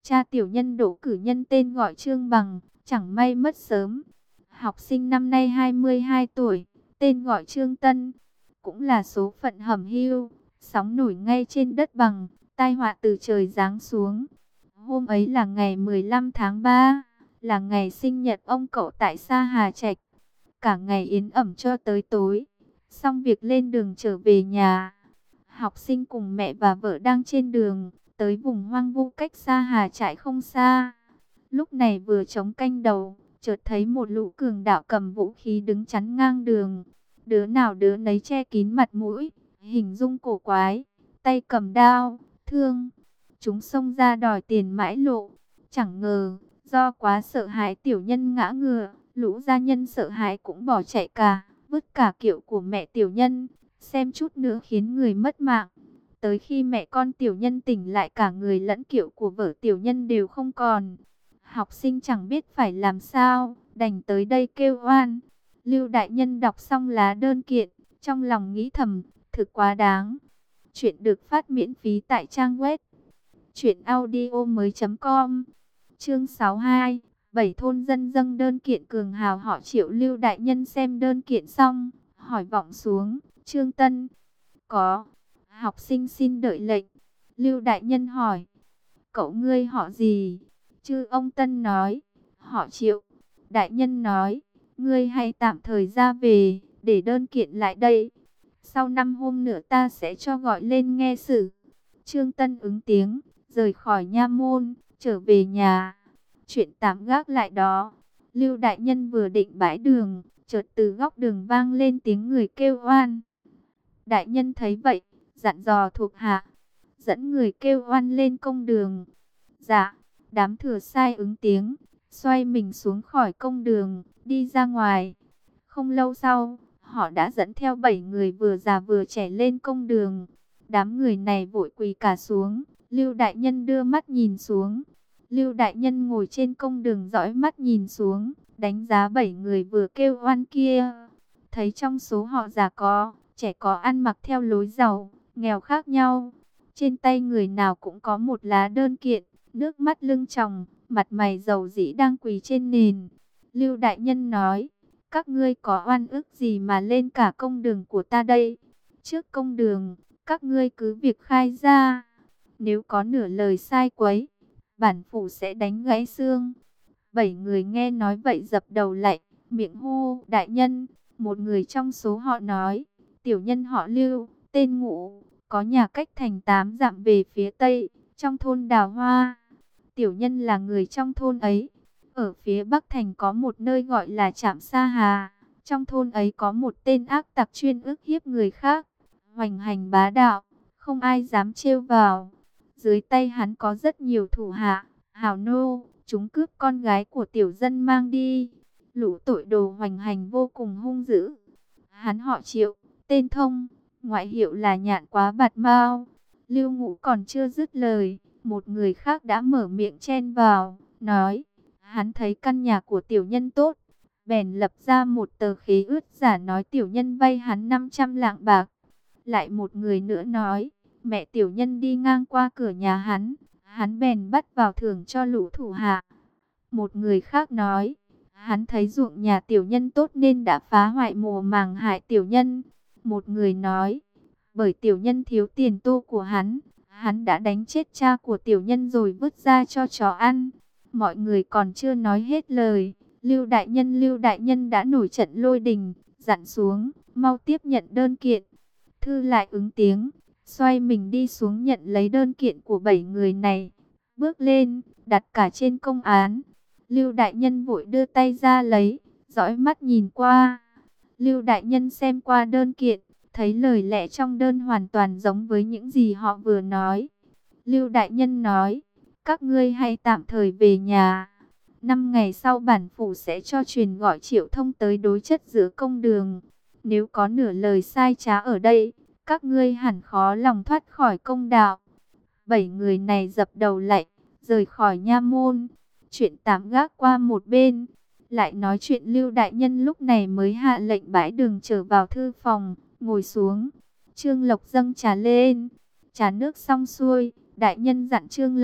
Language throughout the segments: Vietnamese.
Cha tiểu nhân đỗ cử nhân tên gọi Trương Bằng, chẳng may mất sớm. Học sinh năm nay 22 tuổi, tên gọi Trương Tân, cũng là số phận hẩm hiu, sóng nổi ngay trên đất bằng, tai họa từ trời giáng xuống. Hôm ấy là ngày 15 tháng 3, là ngày sinh nhật ông cậu tại Sa Hà Trạch. Cả ngày yến ẩm cho tới tối, xong việc lên đường trở về nhà. Học sinh cùng mẹ và vợ đang trên đường, tới vùng hoang vu cách Sa Hà Trại không xa. Lúc này vừa chống canh đầu, chợt thấy một lũ cường đạo cầm vũ khí đứng chắn ngang đường. Đứa nào đứa nấy che kín mặt mũi, hình dung cổ quái, tay cầm đao, thương. Chúng xông ra đòi tiền mãi lộ. Chẳng ngờ, do quá sợ hãi tiểu nhân ngã ngựa, lũ gia nhân sợ hãi cũng bỏ chạy cả, vứt cả kiệu của mẹ tiểu nhân, xem chút nữa khiến người mất mạng. Tới khi mẹ con tiểu nhân tỉnh lại, cả người lẫn kiệu của vợ tiểu nhân đều không còn. Học sinh chẳng biết phải làm sao, đành tới đây kêu oan. Lưu đại nhân đọc xong lá đơn kiện, trong lòng nghĩ thầm, thực quá đáng. Chuyện được phát miễn phí tại trang web truyệnaudiomoi.com. Chương 62, 7 thôn dân dâng đơn kiện cường hào họ Triệu. Lưu đại nhân xem đơn kiện xong, hỏi vọng xuống, Trương Tân, có. Học sinh xin đợi lệnh. Lưu đại nhân hỏi, cậu ngươi họ gì? Chư ông Tân nói, họ Triệu. Đại nhân nói, ngươi hãy tạm thời ra về, để đơn kiện lại đây. Sau 5 hôm nữa ta sẽ cho gọi lên nghe xử. Trương Tân ứng tiếng, rời khỏi nha môn, trở về nhà. Chuyện tạm gác lại đó. Lưu đại nhân vừa định bãi đường, chợt từ góc đường vang lên tiếng người kêu oan. Đại nhân thấy vậy, dặn dò thuộc hạ, dẫn người kêu oan lên công đường. Dạ. Đám thừa sai ứng tiếng, xoay mình xuống khỏi công đường, đi ra ngoài. Không lâu sau, họ đã dẫn theo 7 người vừa già vừa trẻ lên công đường. Đám người này vội quỳ cả xuống. Lưu đại nhân đưa mắt nhìn xuống. Lưu đại nhân ngồi trên công đường dõi mắt nhìn xuống, đánh giá 7 người vừa kêu oan kia. Thấy trong số họ già có, trẻ có, ăn mặc theo lối giàu, nghèo khác nhau. Trên tay người nào cũng có một lá đơn kiện, nước mắt lưng tròng, mặt mày dầu dĩ đang quỳ trên nền. Lưu đại nhân nói, các ngươi có oan ức gì mà lên cả công đường của ta đây? Trước công đường, các ngươi cứ việc khai ra. Nếu có nửa lời sai quấy, bản phủ sẽ đánh gãy xương. 7 người nghe nói vậy dập đầu lạy, miệng hô, đại nhân. Một người trong số họ nói, tiểu nhân họ Lưu, tên Ngũ, có nhà cách thành 8 dặm về phía tây, trong thôn Đào Hoa. Tiểu nhân là người trong thôn ấy. Ở phía bắc thành có một nơi gọi là Trạm Sa Hà. Trong thôn ấy có một tên ác tặc chuyên ức hiếp người khác, hoành hành bá đạo, không ai dám trêu vào. Dưới tay hắn có rất nhiều thủ hạ, hào nô, chúng cướp con gái của tiểu dân mang đi. Lũ tội đồ hoành hành vô cùng hung dữ. Hắn họ Triệu, tên Thông, ngoại hiệu là Nhạn Quá Bạt Mao. Lưu Ngũ còn chưa dứt lời, một người khác đã mở miệng chen vào, nói, hắn thấy căn nhà của tiểu nhân tốt, bèn lập ra một tờ khế ước giả nói tiểu nhân vay hắn 500 lạng bạc. Lại một người nữa nói, mẹ tiểu nhân đi ngang qua cửa nhà hắn bèn bắt vào thưởng cho lũ thủ hạ. Một người khác nói, hắn thấy ruộng nhà tiểu nhân tốt nên đã phá hoại mùa màng hại tiểu nhân. Một người nói, bởi tiểu nhân thiếu tiền tô của hắn đã đánh chết cha của tiểu nhân rồi vứt ra cho chó ăn. Mọi người còn chưa nói hết lời, Lưu đại nhân đã nổi trận lôi đình, dặn xuống, mau tiếp nhận đơn kiện. Thư lại ứng tiếng, xoay mình đi xuống nhận lấy đơn kiện của 7 người này, bước lên, đặt cả trên công án. Lưu đại nhân vội đưa tay ra lấy, dõi mắt nhìn qua. Lưu đại nhân xem qua đơn kiện, thấy lời lẽ trong đơn hoàn toàn giống với những gì họ vừa nói. Lưu đại nhân nói, các ngươi hãy tạm thời về nhà. 5 ngày sau bản phủ sẽ cho truyền gọi Triệu Thông tới đối chất giữa công đường. Nếu có nửa lời sai trá ở đây, các ngươi hẳn khó lòng thoát khỏi công đạo. 7 người này dập đầu lạy, rời khỏi nha môn. Chuyện tạm gác qua một bên. Lại nói chuyện Lưu đại nhân lúc này mới hạ lệnh bãi đường trở vào thư phòng, ngồi xuống. Trương Lộc dâng trà lên. Trà nước xong xuôi, đại nhân dặn Trương Lộc,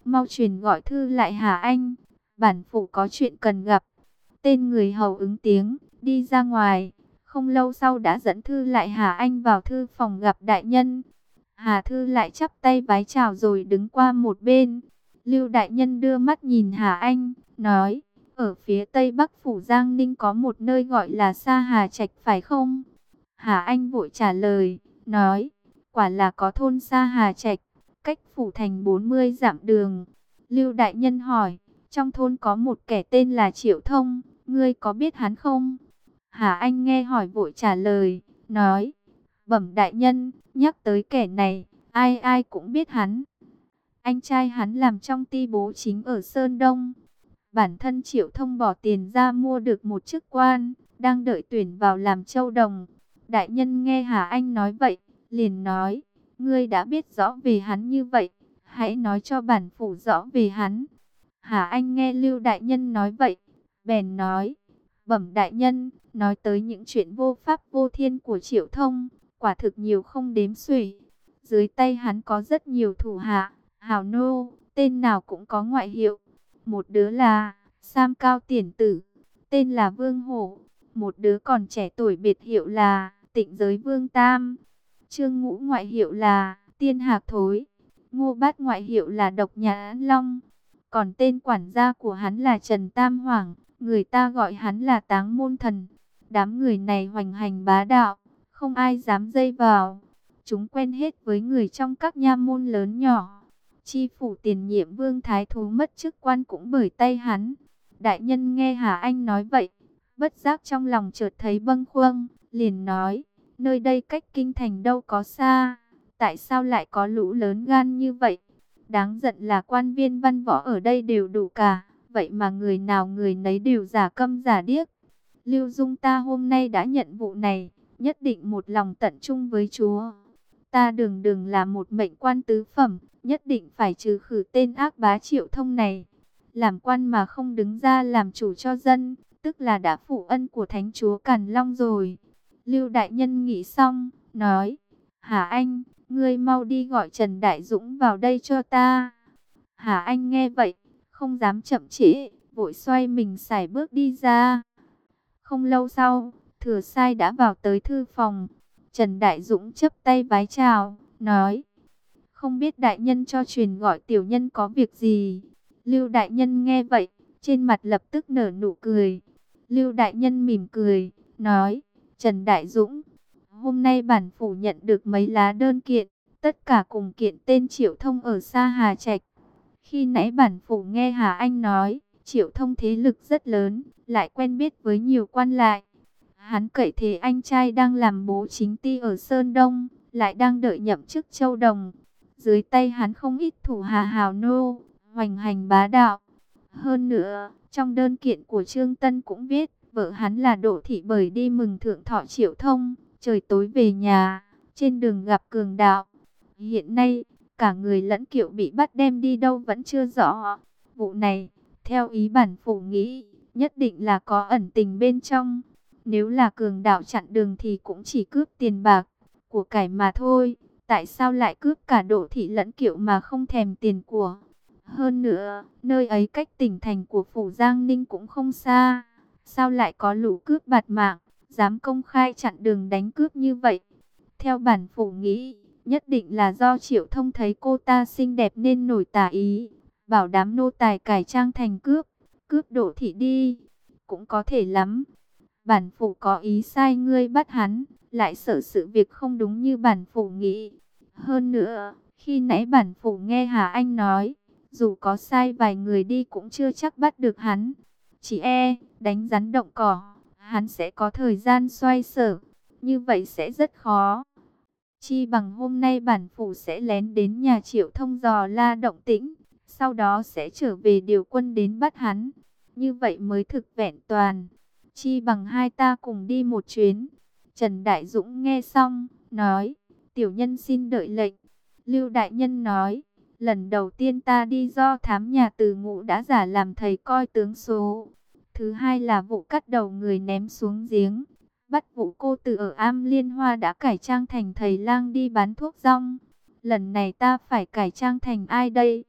mau truyền gọi thư lại Hà Anh, bản phủ có chuyện cần gặp. Tên người hầu ứng tiếng, đi ra ngoài, không lâu sau đã dẫn thư lại Hà Anh vào thư phòng gặp đại nhân. Hà Thư lại chắp tay vái chào rồi đứng qua một bên. Lưu đại nhân đưa mắt nhìn Hà Anh, nói, ở phía tây bắc phủ Giang Ninh có một nơi gọi là Sa Hà Trạch phải không? Hà Anh vội trả lời, nói, quả là có thôn Sa Hà Trạch, cách phủ thành 40 dặm đường. Lưu đại nhân hỏi, trong thôn có một kẻ tên là Triệu Thông, ngươi có biết hắn không? Hà Anh nghe hỏi vội trả lời, nói, bẩm đại nhân, nhắc tới kẻ này, ai ai cũng biết hắn. Anh trai hắn làm trong ty bố chính ở Sơn Đông. Bản thân Triệu Thông bỏ tiền ra mua được một chức quan, đang đợi tuyển vào làm châu đồng. Đại nhân nghe Hà Anh nói vậy, liền nói, ngươi đã biết rõ về hắn như vậy, hãy nói cho bản phủ rõ về hắn. Hà Anh nghe Lưu đại nhân nói vậy, bèn nói, bẩm đại nhân, nói tới những chuyện vô pháp vô thiên của Triệu Thông, quả thực nhiều không đếm xuể. Dưới tay hắn có rất nhiều thủ hạ, hào nô, tên nào cũng có ngoại hiệu. Một đứa là Sam Cao Tiền Tử, tên là Vương Hổ. Một đứa còn trẻ tuổi biệt hiệu là Tịnh Giới Vương Tam. Trương Ngũ ngoại hiệu là Tiên Hạc Thối. Ngô Bát ngoại hiệu là Độc Nhãn Long. Còn tên quản gia của hắn là Trần Tam Hoàng, người ta gọi hắn là Táng Môn Thần. Đám người này hoành hành bá đạo, không ai dám dây vào. Chúng quen hết với người trong các nha môn lớn nhỏ. Chi phủ tiền nhiệm Vương Thái Thú mất chức quan cũng bởi tay hắn. Đại nhân nghe Hà Anh nói vậy, bất giác trong lòng chợt thấy bâng khuâng, liền nói, nơi đây cách kinh thành đâu có xa, tại sao lại có lũ lớn gan như vậy? Đáng giận là quan viên văn võ ở đây đều đủ cả, vậy mà người nào người nấy đều giả câm giả điếc. Lưu Dung ta hôm nay đã nhận vụ này, nhất định một lòng tận trung với chúa. Ta đường đường là một mệnh quan tứ phẩm, nhất định phải trừ khử tên ác bá Triệu Thông này. Làm quan mà không đứng ra làm chủ cho dân, tức là đã phụ ân của thánh chúa Càn Long rồi. Lưu đại nhân nghĩ xong, nói, Hà Anh, ngươi mau đi gọi Trần Đại Dũng vào đây cho ta. Hà Anh nghe vậy, không dám chậm trễ, vội xoay mình sải bước đi ra. Không lâu sau, Thừa Sai đã vào tới thư phòng. Trần Đại Dũng chắp tay vái chào, nói, không biết đại nhân cho truyền gọi tiểu nhân có việc gì. Lưu đại nhân nghe vậy, trên mặt lập tức nở nụ cười. Lưu đại nhân mỉm cười, nói, Trần Đại Dũng, hôm nay bản phủ nhận được mấy lá đơn kiện, tất cả cùng kiện tên Triệu Thông ở Sa Hà Trạch. Khi nãy bản phủ nghe Hà Anh nói, Triệu Thông thế lực rất lớn, lại quen biết với nhiều quan lại. Hắn cậy thế anh trai đang làm bố chính ty ở Sơn Đông, lại đang đợi nhậm chức châu đồng. Dưới tay hắn không ít thủ hạ hào nô, hoành hành bá đạo. Hơn nữa, trong đơn kiện của Trương Tân cũng viết, vợ hắn là Đỗ Thị bởi đi mừng thượng thọ Triệu Thông, trời tối về nhà, trên đường gặp cường đạo. Hiện nay, cả người lẫn kiệu bị bắt đem đi đâu vẫn chưa rõ. Vụ này, theo ý bản phủ nghĩ, nhất định là có ẩn tình bên trong. Nếu là cường đạo chặn đường thì cũng chỉ cướp tiền bạc, của cải mà thôi. Tại sao lại cướp cả Đỗ Thị lẫn kiệu mà không thèm tiền của? Hơn nữa, nơi ấy cách tỉnh thành của phủ Giang Ninh cũng không xa. Sao lại có lũ cướp bạt mạng, dám công khai chặn đường đánh cướp như vậy? Theo bản phủ nghĩ, nhất định là do Triệu Thông thấy cô ta xinh đẹp nên nổi tà ý, bảo đám nô tài cải trang thành cướp, cướp Đỗ Thị đi. Cũng có thể lắm. Bản phủ có ý sai ngươi bắt hắn, lại sợ sự việc không đúng như bản phủ nghĩ. Hơn nữa, khi nãy bản phủ nghe Hà Anh nói, dù có sai vài người đi cũng chưa chắc bắt được hắn. Chỉ đánh rắn động cỏ, hắn sẽ có thời gian xoay sở, như vậy sẽ rất khó. Chi bằng hôm nay bản phủ sẽ lén đến nhà Triệu Thông dò la động tĩnh, sau đó sẽ trở về điều quân đến bắt hắn. Như vậy mới thực vẹn toàn. Chi bằng hai ta cùng đi một chuyến. Trần Đại Dũng nghe xong, nói, tiểu nhân xin đợi lệnh. Lưu Đại Nhân nói, lần đầu tiên ta đi do thám nhà Từ Ngũ đã giả làm thầy coi tướng số. Thứ hai là vụ cắt đầu người ném xuống giếng. Bắt vụ cô tử ở Am Liên Hoa đã cải trang thành thầy lang đi bán thuốc rong. Lần này ta phải cải trang thành ai đây?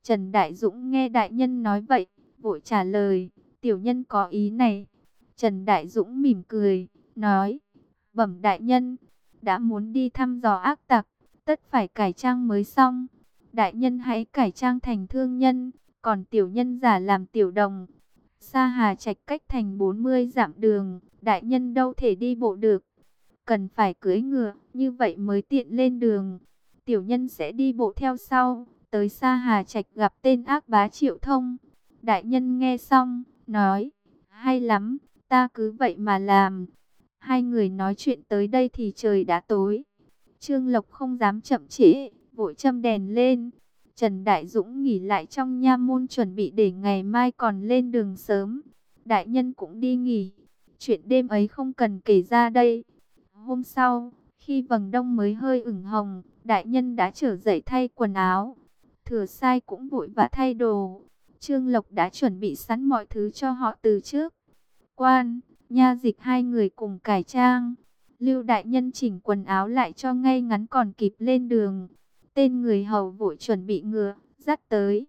Trần Đại Dũng nghe đại nhân nói vậy, vội trả lời, tiểu nhân có ý này. Trần Đại Dũng mỉm cười, nói, bẩm đại nhân, đã muốn đi thăm dò ác tặc, tất phải cải trang mới xong. Đại nhân hãy cải trang thành thương nhân, còn tiểu nhân giả làm tiểu đồng. Sa Hà Trạch cách thành 40 dặm đường, đại nhân đâu thể đi bộ được. Cần phải cưỡi ngựa, như vậy mới tiện lên đường. Tiểu nhân sẽ đi bộ theo sau, tới Sa Hà Trạch gặp tên ác bá Triệu Thông. Đại nhân nghe xong, nói, hay lắm, ta cứ vậy mà làm. Hai người nói chuyện tới đây thì trời đã tối. Trương Lộc không dám chậm trễ, vội châm đèn lên. Trần Đại Dũng nghỉ lại trong nha môn chuẩn bị để ngày mai còn lên đường sớm. Đại nhân cũng đi nghỉ. Chuyện đêm ấy không cần kể ra đây. Hôm sau, khi vầng đông mới hơi ửng hồng, đại nhân đã trở dậy thay quần áo. Thừa Sai cũng vội vã thay đồ. Trương Lộc đã chuẩn bị sẵn mọi thứ cho họ từ trước. Quan, nha dịch hai người cùng cải trang. Lưu đại nhân chỉnh quần áo lại cho ngay ngắn còn kịp lên đường. Tên người hầu vội chuẩn bị ngựa, dắt tới.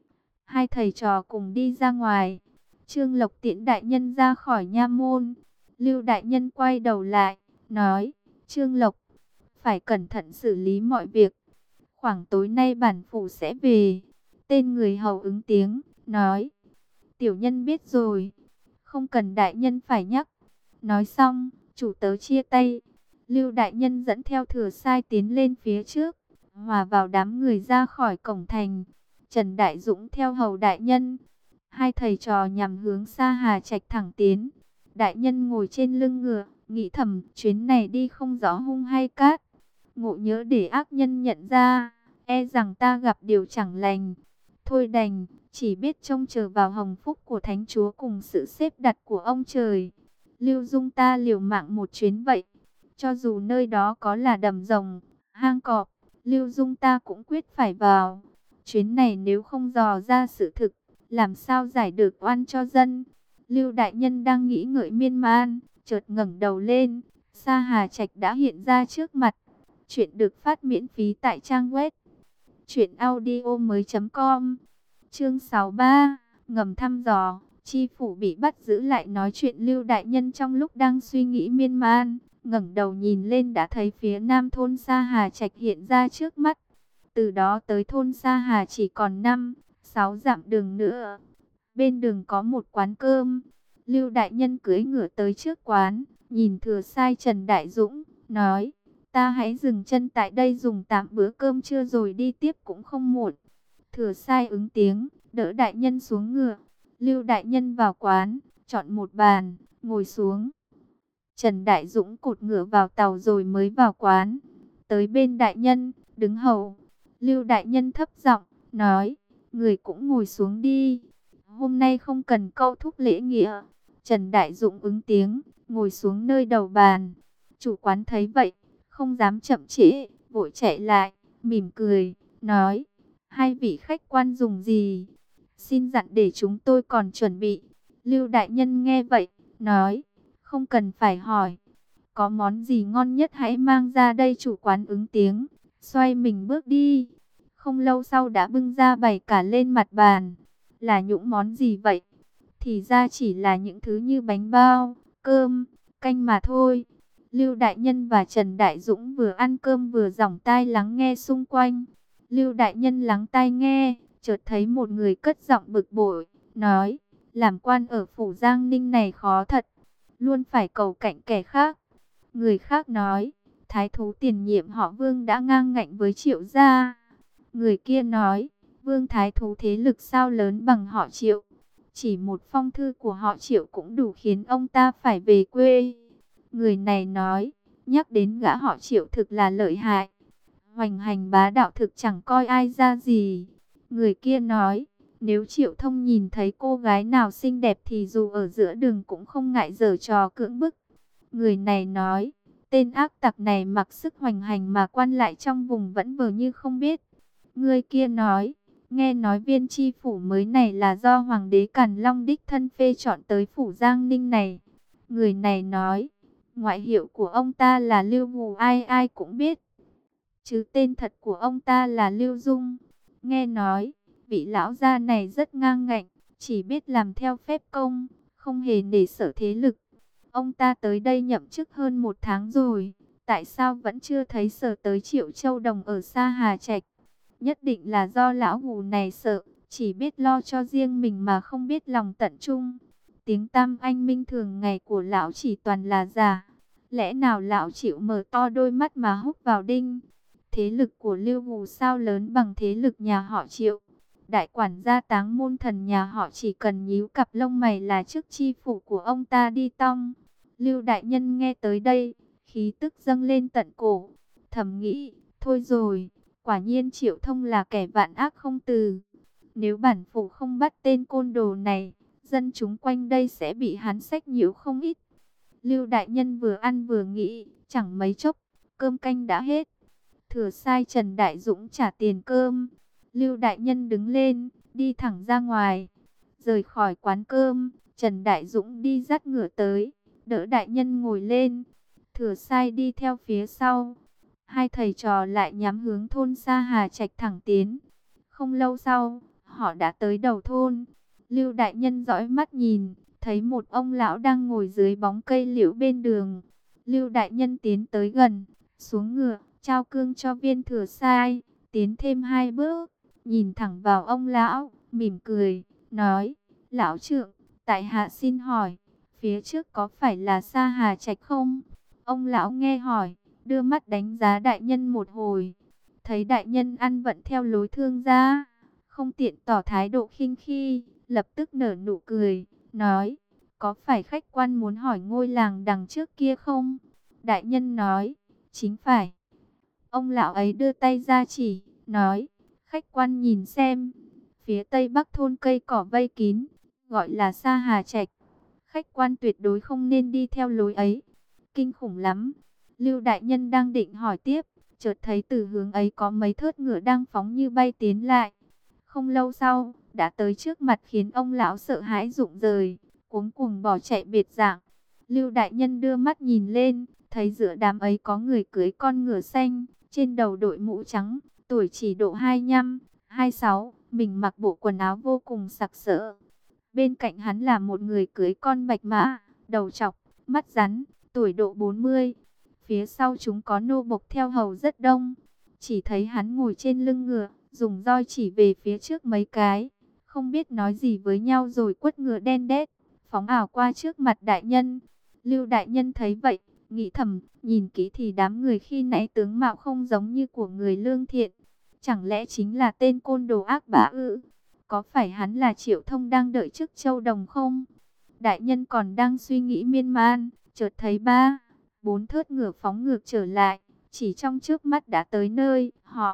Hai thầy trò cùng đi ra ngoài. Trương Lộc tiễn đại nhân ra khỏi nha môn. Lưu đại nhân quay đầu lại, nói, Trương Lộc, phải cẩn thận xử lý mọi việc. Khoảng tối nay bản phủ sẽ về. Tên người hầu ứng tiếng, nói, tiểu nhân biết rồi, không cần đại nhân phải nhắc. Nói xong, chủ tớ chia tay. Lưu đại nhân dẫn theo Thừa Sai tiến lên phía trước, hòa vào đám người ra khỏi cổng thành. Trần Đại Dũng theo hầu đại nhân. Hai thầy trò nhằm hướng Sa Hà Trạch thẳng tiến. Đại nhân ngồi trên lưng ngựa, nghĩ thầm chuyến này đi không rõ hung hay cát. Ngộ nhỡ để ác nhân nhận ra, e rằng ta gặp điều chẳng lành. Thôi đành, chỉ biết trông chờ vào hồng phúc của Thánh Chúa cùng sự xếp đặt của ông trời. Lưu Dung ta liều mạng một chuyến vậy. Cho dù nơi đó có là đầm rồng, hang cọp, Lưu Dung ta cũng quyết phải vào. Chuyến này nếu không dò ra sự thực, làm sao giải được oan cho dân. Lưu đại nhân đang nghĩ ngợi miên man, chợt ngẩng đầu lên, Sa Hà Trạch đã hiện ra trước mặt. Chuyện được phát miễn phí tại trang web truyệnaudiomoi.com. Chương 63, ngầm thăm dò, chi phủ bị bắt giữ lại nói chuyện. Lưu đại nhân trong lúc đang suy nghĩ miên man, ngẩng đầu nhìn lên đã thấy phía nam thôn Sa Hà Trạch hiện ra trước mắt. Từ đó tới thôn Sa Hà chỉ còn 5-6 dặm đường nữa. Bên đường có một quán cơm. Lưu đại nhân cưỡi ngựa tới trước quán, nhìn Thừa Sai Trần Đại Dũng, nói, ta hãy dừng chân tại đây dùng tạm bữa cơm trưa rồi đi tiếp cũng không muộn. Thừa Sai ứng tiếng, đỡ đại nhân xuống ngựa. Lưu đại nhân vào quán, chọn một bàn, ngồi xuống. Trần Đại Dũng cột ngựa vào tàu rồi mới vào quán. Tới bên đại nhân, đứng hầu. Lưu đại nhân thấp giọng, nói, người cũng ngồi xuống đi. Hôm nay không cần câu thúc lễ nghĩa. Trần Đại Dũng ứng tiếng, ngồi xuống nơi đầu bàn. Chủ quán thấy vậy, không dám chậm trễ, vội chạy lại, mỉm cười, nói, hai vị khách quan dùng gì? Xin dặn để chúng tôi còn chuẩn bị. Lưu đại nhân nghe vậy, nói, không cần phải hỏi. Có món gì ngon nhất hãy mang ra đây. Chủ quán ứng tiếng, xoay mình bước đi. Không lâu sau đã bưng ra bày cả lên mặt bàn. Là những món gì vậy? Thì ra chỉ là những thứ như bánh bao, cơm, canh mà thôi. Lưu đại nhân và Trần Đại Dũng vừa ăn cơm vừa dòng tai lắng nghe xung quanh. Lưu đại nhân lắng tai nghe, chợt thấy một người cất giọng bực bội, nói, làm quan ở phủ Giang Ninh này khó thật, luôn phải cầu cạnh kẻ khác. Người khác nói, thái thú tiền nhiệm họ Vương đã ngang ngạnh với Triệu gia. Người kia nói, Vương thái thú thế lực sao lớn bằng họ Triệu. Chỉ một phong thư của họ Triệu cũng đủ khiến ông ta phải về quê. Người này nói, nhắc đến gã họ Triệu thực là lợi hại. Hoành hành bá đạo thực chẳng coi ai ra gì. Người kia nói, nếu Triệu Thông nhìn thấy cô gái nào xinh đẹp thì dù ở giữa đường cũng không ngại giở trò cưỡng bức. Người này nói, tên ác tặc này mặc sức hoành hành mà quan lại trong vùng vẫn vờ như không biết. Người kia nói, nghe nói viên tri phủ mới này là do Hoàng đế Càn Long đích thân phê chọn tới phủ Giang Ninh này. Người này nói, ngoại hiệu của ông ta là Lưu Hù, ai ai cũng biết. Chứ tên thật của ông ta là Lưu Dung. Nghe nói, Vị lão gia này rất ngang ngạnh, chỉ biết làm theo phép công, không hề nể sở thế lực. Ông ta tới đây nhậm chức hơn 1 tháng rồi, tại sao vẫn chưa thấy sở tới Triệu Châu Đồng ở Sa Hà Trạch? Nhất định là do lão hù này sợ, chỉ biết lo cho riêng mình mà không biết lòng tận trung. Tiếng tam anh minh thường ngày của lão chỉ toàn là giả. Lẽ nào lão chịu mở to đôi mắt mà hút vào đinh? Thế lực của Lưu Hù sao lớn bằng thế lực nhà họ Triệu? Đại quản gia Táng Môn Thần nhà họ chỉ cần nhíu cặp lông mày là chức chi phủ của ông ta đi tong. Lưu đại nhân nghe tới đây, khí tức dâng lên tận cổ, thầm nghĩ, thôi rồi, quả nhiên Triệu Thông là kẻ vạn ác không từ. Nếu bản phủ không bắt tên côn đồ này, dân chúng quanh đây sẽ bị hắn xách nhiễu không ít. Lưu đại nhân vừa ăn vừa nghĩ, chẳng mấy chốc, cơm canh đã hết. Thừa sai Trần Đại Dũng trả tiền cơm. Lưu đại nhân đứng lên, đi thẳng ra ngoài. Rời khỏi quán cơm, Trần Đại Dũng đi dắt ngựa tới, đỡ đại nhân ngồi lên. Thừa sai đi theo phía sau. Hai thầy trò lại nhắm hướng thôn Sa Hà Trạch thẳng tiến. Không lâu sau, họ đã tới đầu thôn. Lưu đại nhân dõi mắt nhìn, thấy một ông lão đang ngồi dưới bóng cây liễu bên đường. Lưu đại nhân tiến tới gần, xuống ngựa, trao cương cho viên thừa sai, tiến thêm 2 bước, nhìn thẳng vào ông lão, mỉm cười, nói, lão trượng, tại hạ xin hỏi, phía trước có phải là Sa Hà Trạch không? Ông lão nghe hỏi, đưa mắt đánh giá đại nhân một hồi, thấy đại nhân ăn vận theo lối thương gia, không tiện tỏ thái độ khinh khi, lập tức nở nụ cười, nói, có phải khách quan muốn hỏi ngôi làng đằng trước kia không? Đại nhân nói, chính phải. Ông lão ấy đưa tay ra chỉ, nói, khách quan nhìn xem, phía tây bắc thôn cây cỏ vây kín, gọi là Sa Hà Trạch. Khách quan tuyệt đối không nên đi theo lối ấy, kinh khủng lắm. Lưu đại nhân đang định hỏi tiếp, chợt thấy từ hướng ấy có mấy thớt ngựa đang phóng như bay tiến lại. Không lâu sau, đã tới trước mặt khiến ông lão sợ hãi rụng rời, cuống cuồng bỏ chạy biệt dạng. Lưu đại nhân đưa mắt nhìn lên, thấy giữa đám ấy có người cưỡi con ngựa xanh, trên đầu đội mũ trắng, tuổi chỉ độ 25, 26, mình mặc bộ quần áo vô cùng sặc sỡ. Bên cạnh hắn là một người cưỡi con bạch mã, đầu trọc, mắt rắn, tuổi độ 40. Phía sau chúng có nô bộc theo hầu rất đông. Chỉ thấy hắn ngồi trên lưng ngựa, dùng roi chỉ về phía trước mấy cái, không biết nói gì với nhau rồi quất ngựa đen đét, phóng ảo qua trước mặt đại nhân. Lưu đại nhân thấy vậy, nghĩ thầm, nhìn kỹ thì đám người khi nãy tướng mạo không giống như của người lương thiện. Chẳng lẽ chính là tên côn đồ ác bá ư? Có phải hắn là Triệu Thông đang đợi trước Châu Đồng không? Đại nhân còn đang suy nghĩ miên man, chợt thấy 3, 4 thớt ngựa phóng ngược trở lại, chỉ trong chớp mắt đã tới nơi.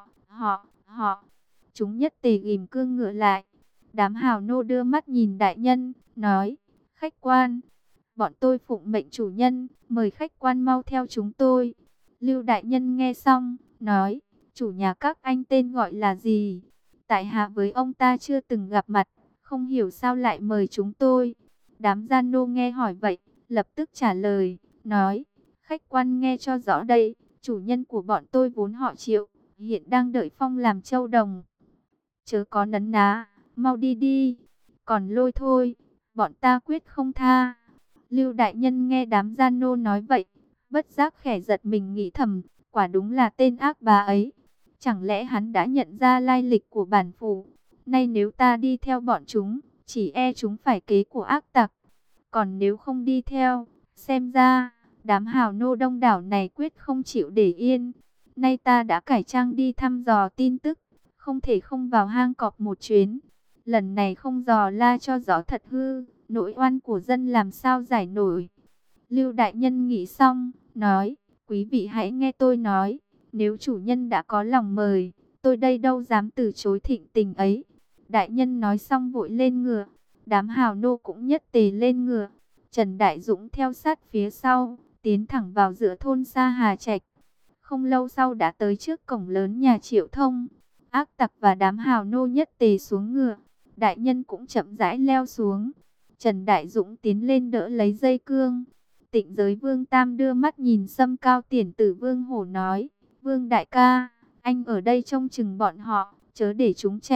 Họ, chúng nhất tề ghim cương ngựa lại. Đám hào nô đưa mắt nhìn đại nhân, nói, khách quan, bọn tôi phụng mệnh chủ nhân, mời khách quan mau theo chúng tôi. Lưu đại nhân nghe xong, nói, chủ nhà các anh tên gọi là gì? Tại hạ với ông ta chưa từng gặp mặt, không hiểu sao lại mời chúng tôi. Đám gian nô nghe hỏi vậy, lập tức trả lời, nói, khách quan nghe cho rõ đây, chủ nhân của bọn tôi vốn họ Triệu, hiện đang đợi phong làm châu đồng. Chớ có nấn ná, mau đi đi, còn lôi thôi, bọn ta quyết không tha. Lưu đại nhân nghe đám gian nô nói vậy, bất giác khẽ giật mình nghĩ thầm, quả đúng là tên ác bá ấy. Chẳng lẽ hắn đã nhận ra lai lịch của bản phủ? Nay nếu ta đi theo bọn chúng, chỉ e chúng phải kế của ác tặc. Còn nếu không đi theo, xem ra, đám hào nô đông đảo này quyết không chịu để yên. Nay ta đã cải trang đi thăm dò tin tức, không thể không vào hang cọp một chuyến. Lần này không dò la cho rõ thật hư, nỗi oan của dân làm sao giải nổi. Lưu đại nhân nghĩ xong, nói, quý vị hãy nghe tôi nói, nếu chủ nhân đã có lòng mời, tôi đây đâu dám từ chối thịnh tình ấy. Đại nhân nói xong vội lên ngựa, đám hào nô cũng nhất tề lên ngựa. Trần Đại Dũng theo sát phía sau, tiến thẳng vào giữa thôn Sa Hà Trạch. Không lâu sau đã tới trước cổng lớn nhà Triệu Thông. Ác tặc và đám hào nô nhất tề xuống ngựa. Đại nhân cũng chậm rãi leo xuống. Trần Đại Dũng tiến lên đỡ lấy dây cương. Tịnh Giới Vương Tam đưa mắt nhìn Sâm Cao Tiền Tử Vương Hổ nói, Vương đại ca, anh ở đây trông chừng bọn họ, chớ để chúng chạy,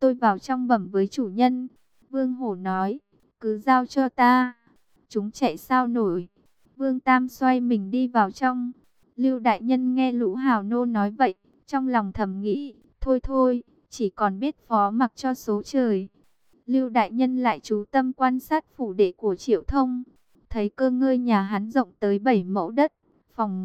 tôi vào trong bẩm với chủ nhân. Vương Hổ nói, cứ giao cho ta, chúng chạy sao nổi. Vương Tam xoay mình đi vào trong. Lưu đại nhân nghe Lũ Hào Nô nói vậy, trong lòng thầm nghĩ, thôi thôi, chỉ còn biết phó mặc cho số trời. Lưu đại nhân lại chú tâm quan sát phủ đệ của Triệu Thông, thấy cơ ngơi nhà hắn rộng tới 7 mẫu đất, phòng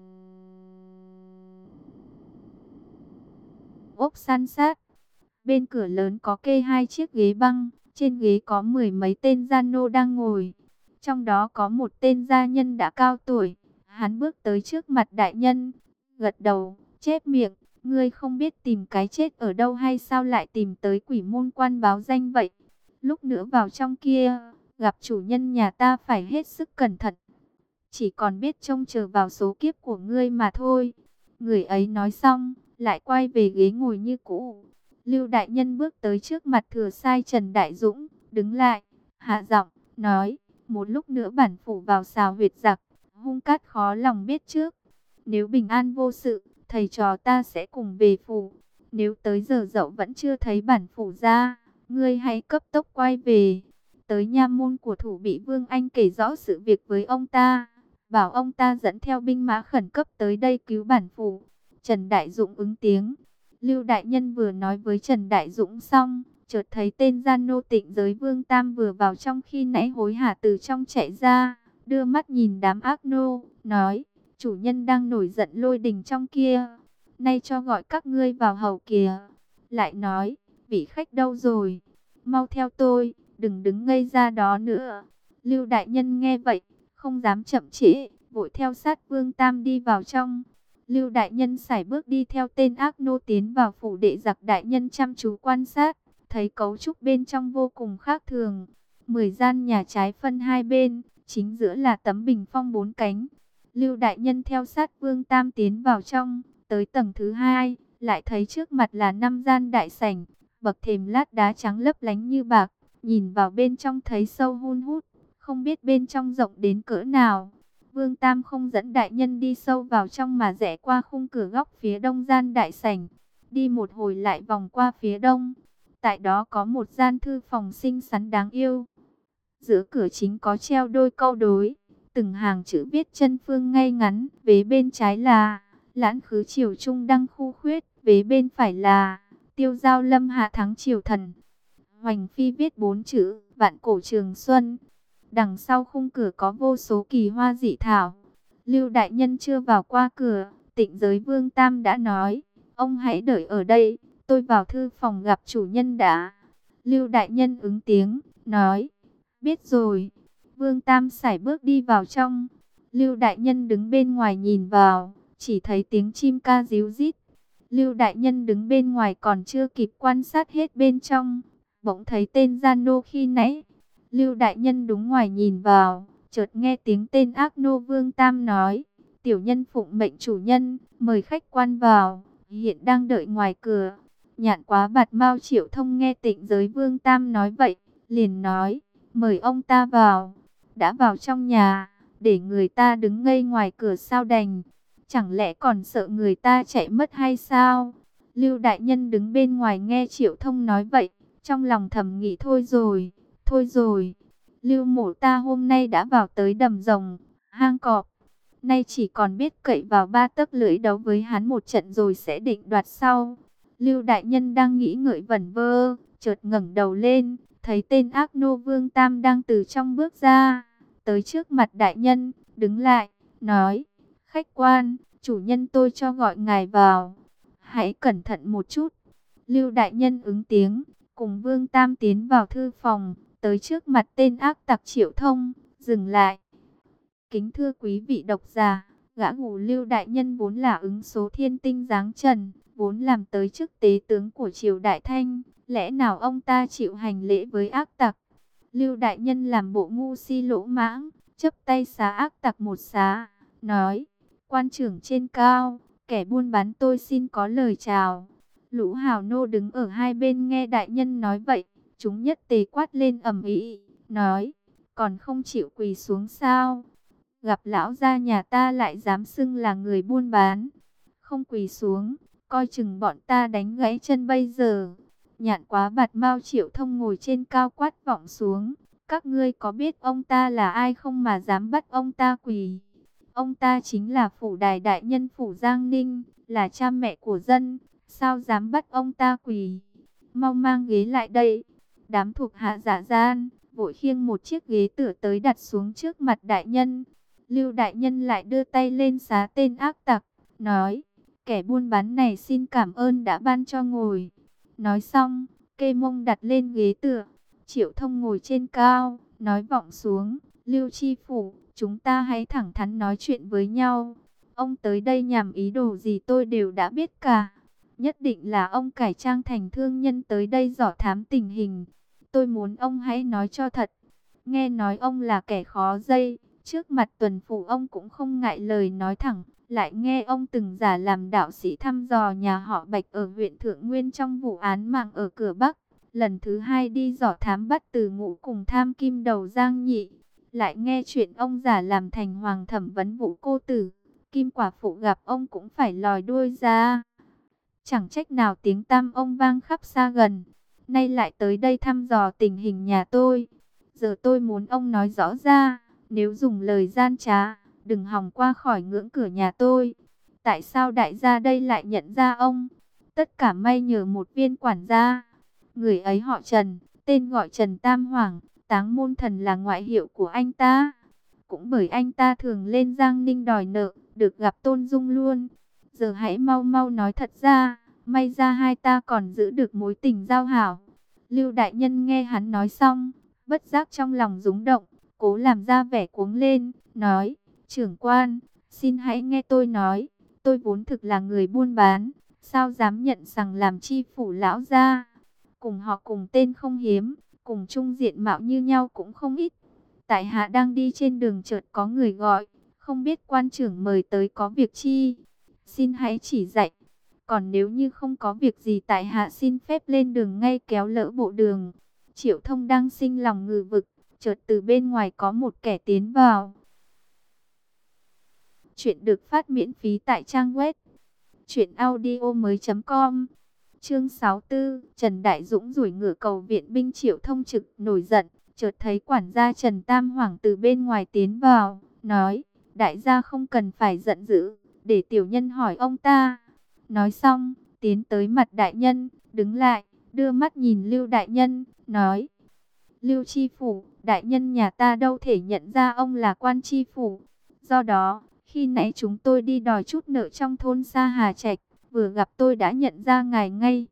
ốc san sát. Bên cửa lớn có kê 2 chiếc ghế băng, trên ghế có 10 mấy tên gia nô đang ngồi. Trong đó có một tên gia nhân đã cao tuổi, hắn bước tới trước mặt đại nhân, gật đầu, chép miệng, ngươi không biết tìm cái chết ở đâu hay sao lại tìm tới Quỷ Môn Quan báo danh vậy? Lúc nữa vào trong kia, gặp chủ nhân nhà ta phải hết sức cẩn thận, chỉ còn biết trông chờ vào số kiếp của ngươi mà thôi. Người ấy nói xong, lại quay về ghế ngồi như cũ. Lưu đại nhân bước tới trước mặt thừa sai Trần Đại Dũng, đứng lại, hạ giọng, nói, một lúc nữa bản phủ vào xào huyệt giặc, hung cát khó lòng biết trước. Nếu bình an vô sự, thầy trò ta sẽ cùng về phủ. Nếu tới giờ dậu vẫn chưa thấy bản phủ ra, ngươi hãy cấp tốc quay về. Tới nha môn của thủ bị Vương Anh kể rõ sự việc với ông ta, bảo ông ta dẫn theo binh mã khẩn cấp tới đây cứu bản phủ. Trần Đại Dũng ứng tiếng. Lưu đại nhân vừa nói với Trần Đại Dũng xong, chợt thấy tên gian nô Tịnh Giới Vương Tam vừa vào trong khi nãy hối hả từ trong chạy ra, đưa mắt nhìn đám ác nô, nói, chủ nhân đang nổi giận lôi đình trong kia, nay cho gọi các ngươi vào hầu kìa. Lại nói, vị khách đâu rồi, mau theo tôi, đừng đứng ngây ra đó nữa. Lưu đại nhân nghe vậy, không dám chậm trễ, vội theo sát Vương Tam đi vào trong. Lưu đại nhân sải bước đi theo tên ác nô tiến vào phủ đệ giặc. Đại nhân chăm chú quan sát, thấy cấu trúc bên trong vô cùng khác thường. 10 gian nhà trái phân hai bên, chính giữa là tấm bình phong 4 cánh. Lưu đại nhân theo sát Vương Tam tiến vào trong, tới tầng thứ 2, lại thấy trước mặt là 5 gian đại sảnh, bậc thềm lát đá trắng lấp lánh như bạc, nhìn vào bên trong thấy sâu hun hút, không biết bên trong rộng đến cỡ nào. Vương Tam không dẫn đại nhân đi sâu vào trong mà rẽ qua khung cửa góc phía đông gian đại sảnh, đi một hồi lại vòng qua phía đông. Tại đó có một gian thư phòng xinh xắn đáng yêu. Giữa cửa chính có treo đôi câu đối, từng hàng chữ viết chân phương ngay ngắn. Vế bên trái là Lãn khứ triều trung đăng khu khuyết, vế bên phải là Tiêu giao lâm hạ thắng triều thần. Hoành phi viết 4 chữ Vạn cổ trường xuân. Đằng sau khung cửa có vô số kỳ hoa dị thảo. Lưu đại nhân chưa vào qua cửa, Tịnh Giới Vương Tam đã nói, ông hãy đợi ở đây, tôi vào thư phòng gặp chủ nhân đã. Lưu đại nhân ứng tiếng, nói, biết rồi. Vương Tam sải bước đi vào trong. Lưu đại nhân đứng bên ngoài nhìn vào, chỉ thấy tiếng chim ca ríu rít. Lưu đại nhân đứng bên ngoài còn chưa kịp quan sát hết bên trong, bỗng thấy tên gian nô khi nãy. Lưu đại nhân đúng ngoài nhìn vào, chợt nghe tiếng tên ác nô Vương Tam nói, tiểu nhân phụng mệnh chủ nhân, mời khách quan vào, hiện đang đợi ngoài cửa. Nhạn Quá Bạt Mao Triệu Thông nghe Tịnh Giới Vương Tam nói vậy, liền nói, mời ông ta vào. Đã vào trong nhà, để người ta đứng ngây ngoài cửa sao đành, chẳng lẽ còn sợ người ta chạy mất hay sao? Lưu đại nhân đứng bên ngoài nghe Triệu Thông nói vậy, trong lòng thầm nghĩ thôi rồi. Thôi rồi, Lưu mổ ta hôm nay đã vào tới đầm rồng, hang cọp. Nay chỉ còn biết cậy vào 3 tấc lưỡi đấu với hắn một trận rồi sẽ định đoạt sau. Lưu đại nhân đang nghĩ ngợi vẩn vơ, chợt ngẩng đầu lên, thấy tên ác nô Vương Tam đang từ trong bước ra, tới trước mặt đại nhân, đứng lại, nói, khách quan, chủ nhân tôi cho gọi ngài vào, hãy cẩn thận một chút. Lưu đại nhân ứng tiếng, cùng Vương Tam tiến vào thư phòng, tới trước mặt tên ác tặc Triệu Thông, dừng lại. Kính thưa quý vị độc giả, gã ngủ Lưu đại nhân vốn là ứng số thiên tinh giáng trần, vốn làm tới chức tế tướng của triều Đại Thanh, lẽ nào ông ta chịu hành lễ với ác tặc? Lưu đại nhân làm bộ ngu si lỗ mãng, chắp tay xá ác tặc một xá, nói, quan trưởng trên cao, kẻ buôn bán tôi xin có lời chào. Lũ hào nô đứng ở hai bên nghe đại nhân nói vậy, chúng nhất tề quát lên ầm ĩ, nói, còn không chịu quỳ xuống sao? Gặp lão gia nhà ta lại dám xưng là người buôn bán, không quỳ xuống, coi chừng bọn ta đánh gãy chân bây giờ. Nhạn Quá Bạt Mao Triệu Thông ngồi trên cao quát vọng xuống. Các ngươi có biết ông ta là ai không mà dám bắt ông ta quỳ? Ông ta chính là Phủ Đài đại nhân Phủ Giang Ninh, là cha mẹ của dân. Sao dám bắt ông ta quỳ? Mau mang ghế lại đây. Đám thuộc hạ giả gian, vội khiêng một chiếc ghế tựa tới đặt xuống trước mặt đại nhân. Lưu đại nhân lại đưa tay lên xá tên ác tặc, nói, kẻ buôn bán này xin cảm ơn đã ban cho ngồi. Nói xong, kê mông đặt lên ghế tựa. Triệu Thông ngồi trên cao, nói vọng xuống, Lưu chi phủ, chúng ta hãy thẳng thắn nói chuyện với nhau. Ông tới đây nhằm ý đồ gì tôi đều đã biết cả. Nhất định là ông cải trang thành thương nhân tới đây dò thám tình hình. Tôi muốn ông hãy nói cho thật. Nghe nói ông là kẻ khó dây, trước mặt tuần phủ ông cũng không ngại lời nói thẳng. Lại nghe ông từng giả làm đạo sĩ thăm dò nhà họ Bạch ở huyện Thượng Nguyên trong vụ án mạng ở cửa Bắc. Lần thứ hai đi dò thám bắt Từ Ngũ cùng tham kim đầu Giang Nhị. Lại nghe chuyện ông giả làm thành hoàng thẩm vấn vụ cô tử. Kim quả phụ gặp ông cũng phải lòi đuôi ra. Chẳng trách nào tiếng tăm ông vang khắp xa gần. Nay lại tới đây thăm dò tình hình nhà tôi. Giờ tôi muốn ông nói rõ ra. Nếu dùng lời gian trá, đừng hòng qua khỏi ngưỡng cửa nhà tôi. Tại sao đại gia đây lại nhận ra ông? Tất cả may nhờ một viên quản gia. Người ấy họ Trần, tên gọi Trần Tam Hoàng. Táng Môn Thần là ngoại hiệu của anh ta. Cũng bởi anh ta thường lên Giang Ninh đòi nợ, được gặp Tôn Dung luôn. Giờ hãy mau mau nói thật ra, may ra hai ta còn giữ được mối tình giao hảo. Lưu đại nhân nghe hắn nói xong, bất giác trong lòng rúng động, cố làm ra vẻ cuống lên, nói, trưởng quan, xin hãy nghe tôi nói, tôi vốn thực là người buôn bán, sao dám nhận rằng làm chi phủ lão gia. Cùng họ cùng tên không hiếm, cùng chung diện mạo như nhau cũng không ít. Tại hạ đang đi trên đường chợt có người gọi, không biết quan trưởng mời tới có việc chi. Xin hãy chỉ dạy. Còn nếu như không có việc gì tại hạ xin phép lên đường ngay kéo lỡ bộ đường. Triệu Thông đang sinh lòng ngừ vực, chợt từ bên ngoài có một kẻ tiến vào. Chuyện được phát miễn phí tại trang web truyệnaudiomoi.com. Chương 64, Trần Đại Dũng rủi ngựa cầu viện binh. Triệu Thông trực nổi giận, chợt thấy quản gia Trần Tam Hoàng từ bên ngoài tiến vào, nói, đại gia không cần phải giận dữ, để tiểu nhân hỏi ông ta. Nói xong, tiến tới mặt đại nhân, đứng lại, đưa mắt nhìn Lưu đại nhân, nói, Lưu chi phủ, đại nhân nhà ta đâu thể nhận ra ông là quan chi phủ. Do đó, khi nãy chúng tôi đi đòi chút nợ trong thôn Sa Hà Trạch, vừa gặp tôi đã nhận ra ngài ngay.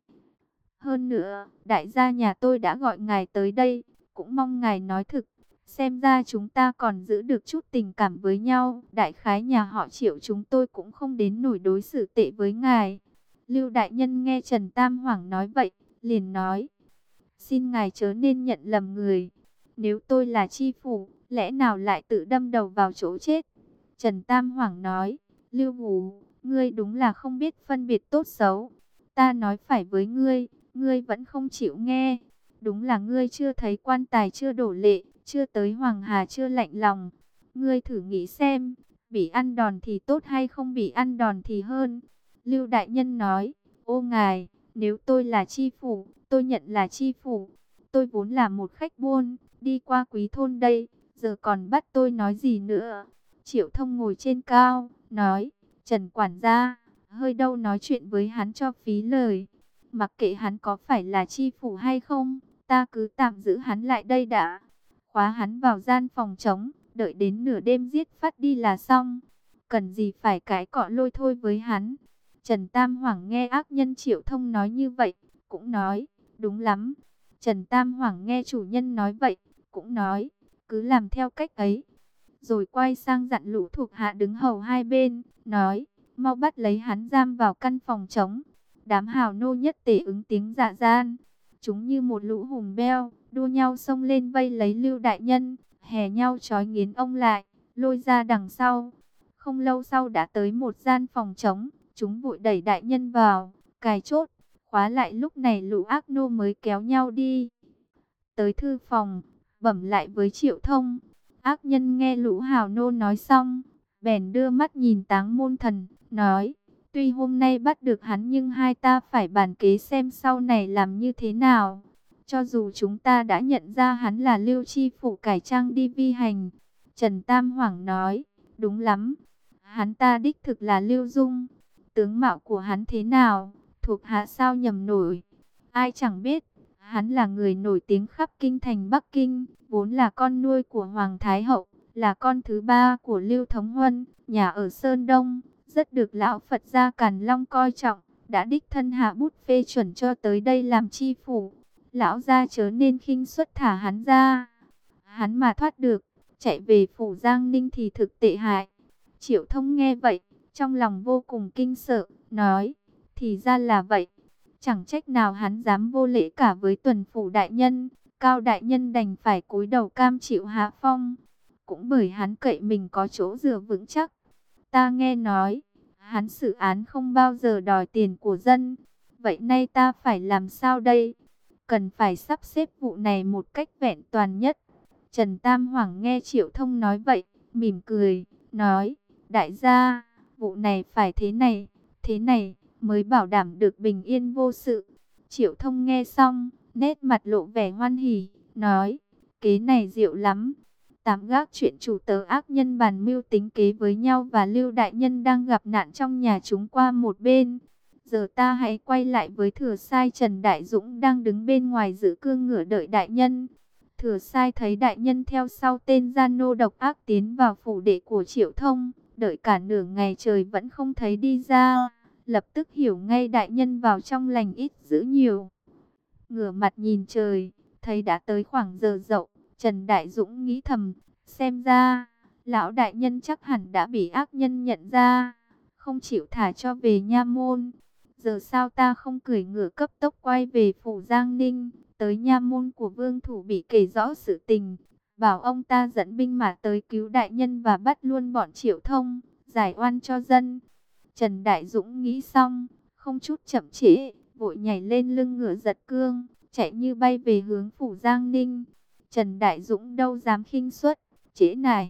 Hơn nữa, đại gia nhà tôi đã gọi ngài tới đây, cũng mong ngài nói thực. Xem ra chúng ta còn giữ được chút tình cảm với nhau. Đại khái nhà họ Triệu chúng tôi cũng không đến nổi đối xử tệ với ngài. Lưu đại nhân nghe Trần Tam Hoàng nói vậy, liền nói, xin ngài chớ nên nhận lầm người. Nếu tôi là chi phủ, lẽ nào lại tự đâm đầu vào chỗ chết? Trần Tam Hoàng nói, Lưu Vũ, ngươi đúng là không biết phân biệt tốt xấu. Ta nói phải với ngươi, ngươi vẫn không chịu nghe. Đúng là ngươi chưa thấy quan tài chưa đổ lệ, chưa tới Hoàng Hà chưa lạnh lòng. Ngươi thử nghĩ xem, bị ăn đòn thì tốt hay không bị ăn đòn thì hơn. Lưu đại nhân nói, ô ngài, nếu tôi là chi phủ, tôi nhận là chi phủ. Tôi vốn là một khách buôn, đi qua Quý thôn đây, giờ còn bắt tôi nói gì nữa. Triệu Thông ngồi trên cao, nói, Trần quản gia, hơi đâu nói chuyện với hắn cho phí lời. Mặc kệ hắn có phải là chi phủ hay không, ta cứ tạm giữ hắn lại đây đã. Khóa hắn vào gian phòng trống, đợi đến nửa đêm giết phát đi là xong. Cần gì phải cái cọ lôi thôi với hắn. Trần Tam Hoàng nghe ác nhân Triệu Thông nói như vậy, cũng nói, đúng lắm. Trần Tam Hoàng nghe chủ nhân nói vậy, cũng nói, cứ làm theo cách ấy. Rồi quay sang dặn lũ thuộc hạ đứng hầu hai bên, nói, mau bắt lấy hắn giam vào căn phòng trống. Đám hào nô nhất tề ứng tiếng dạ gian. Chúng như một lũ hùng beo, đua nhau xông lên vây lấy Lưu đại nhân, hè nhau trói nghiến ông lại, lôi ra đằng sau. Không lâu sau đã tới một gian phòng trống, chúng vội đẩy đại nhân vào, cài chốt, khóa lại. Lúc này lũ ác nô mới kéo nhau đi tới thư phòng, bẩm lại với Triệu Thông. Ác nhân nghe lũ hào nô nói xong, bèn đưa mắt nhìn Táng Môn Thần, nói, Tuy hôm nay bắt được hắn nhưng hai ta phải bàn kế xem sau này làm như thế nào. Cho dù chúng ta đã nhận ra hắn là Lưu Chi Phủ cải trang đi vi hành. Trần Tam Hoàng nói, đúng lắm. Hắn ta đích thực là Lưu Dung. Tướng mạo của hắn thế nào, thuộc hạ sao nhầm nổi. Ai chẳng biết, hắn là người nổi tiếng khắp kinh thành Bắc Kinh, vốn là con nuôi của Hoàng Thái Hậu, là con thứ ba của Lưu Thống Huân, nhà ở Sơn Đông, rất được lão Phật gia Càn Long coi trọng, đã đích thân hạ bút phê chuẩn cho tới đây làm chi phủ. Lão gia chớ nên khinh suất thả hắn ra. Hắn mà thoát được, chạy về phủ Giang Ninh thì thực tệ hại. Triệu Thông nghe vậy, trong lòng vô cùng kinh sợ, nói, thì ra là vậy. Chẳng trách nào hắn dám vô lễ cả với tuần phủ đại nhân. Cao đại nhân đành phải cúi đầu cam chịu hạ phong. Cũng bởi hắn cậy mình có chỗ dựa vững chắc. Ta nghe nói, hắn xử án không bao giờ đòi tiền của dân. Vậy nay ta phải làm sao đây? Cần phải sắp xếp vụ này một cách vẹn toàn nhất. Trần Tam Hoàng nghe Triệu Thông nói vậy, mỉm cười, nói, đại gia, vụ này phải thế này, mới bảo đảm được bình yên vô sự. Triệu Thông nghe xong, nét mặt lộ vẻ hoan hỉ, nói, kế này diệu lắm. Tạm gác chuyện chủ tớ ác nhân bàn mưu tính kế với nhau và Lưu đại nhân đang gặp nạn trong nhà chúng qua một bên. Giờ ta hãy quay lại với Thừa Sai Trần Đại Dũng đang đứng bên ngoài giữ cương ngựa đợi đại nhân. Thừa Sai thấy đại nhân theo sau tên gian nô độc ác tiến vào phủ đệ của Triệu Thông, đợi cả nửa ngày trời vẫn không thấy đi ra, lập tức hiểu ngay đại nhân vào trong lành ít dữ nhiều. Ngửa mặt nhìn trời, thấy đã tới khoảng giờ dậu, Trần Đại Dũng nghĩ thầm, xem ra, lão đại nhân chắc hẳn đã bị ác nhân nhận ra, không chịu thả cho về nha môn. Giờ sao ta không cưỡi ngựa cấp tốc quay về phủ Giang Ninh, tới nha môn của Vương Thủ bị kể rõ sự tình, bảo ông ta dẫn binh mã tới cứu đại nhân và bắt luôn bọn Triệu Thông, giải oan cho dân. Trần Đại Dũng nghĩ xong, không chút chậm trễ, vội nhảy lên lưng ngựa giật cương, chạy như bay về hướng phủ Giang Ninh. Trần Đại Dũng đâu dám khinh suất, trễ này